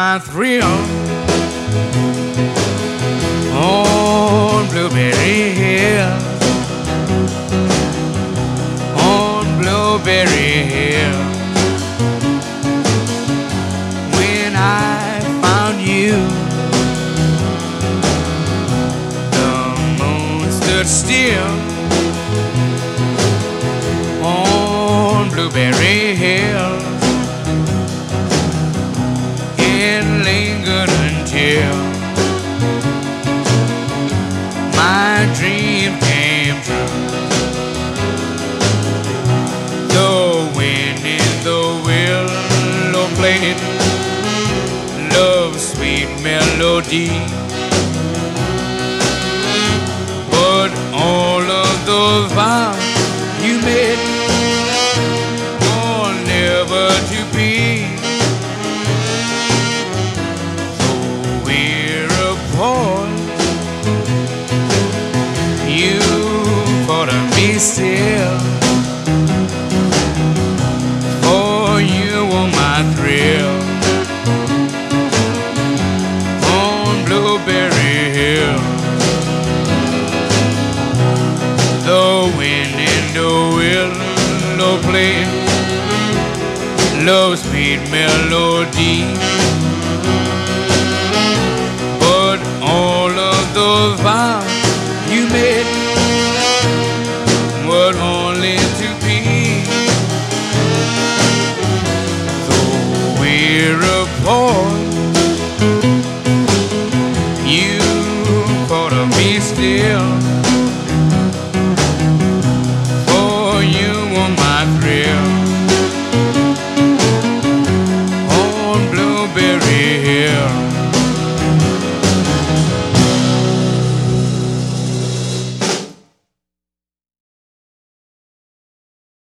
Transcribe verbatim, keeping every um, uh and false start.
my thrill on Blueberry Hill, on Blueberry Hill. When I found you, the moon stood still on Blueberry Hill and lingered until my dream came true. The wind in the willow played love's sweet melody, but all of those vows you made were never to be. So we're apart, you thought of me still, for you were my thrill on Blueberry Hill. The wind in the willow played love's sweet melody, but all of those vows you made were only to be. Though we're apart, you thought of me still,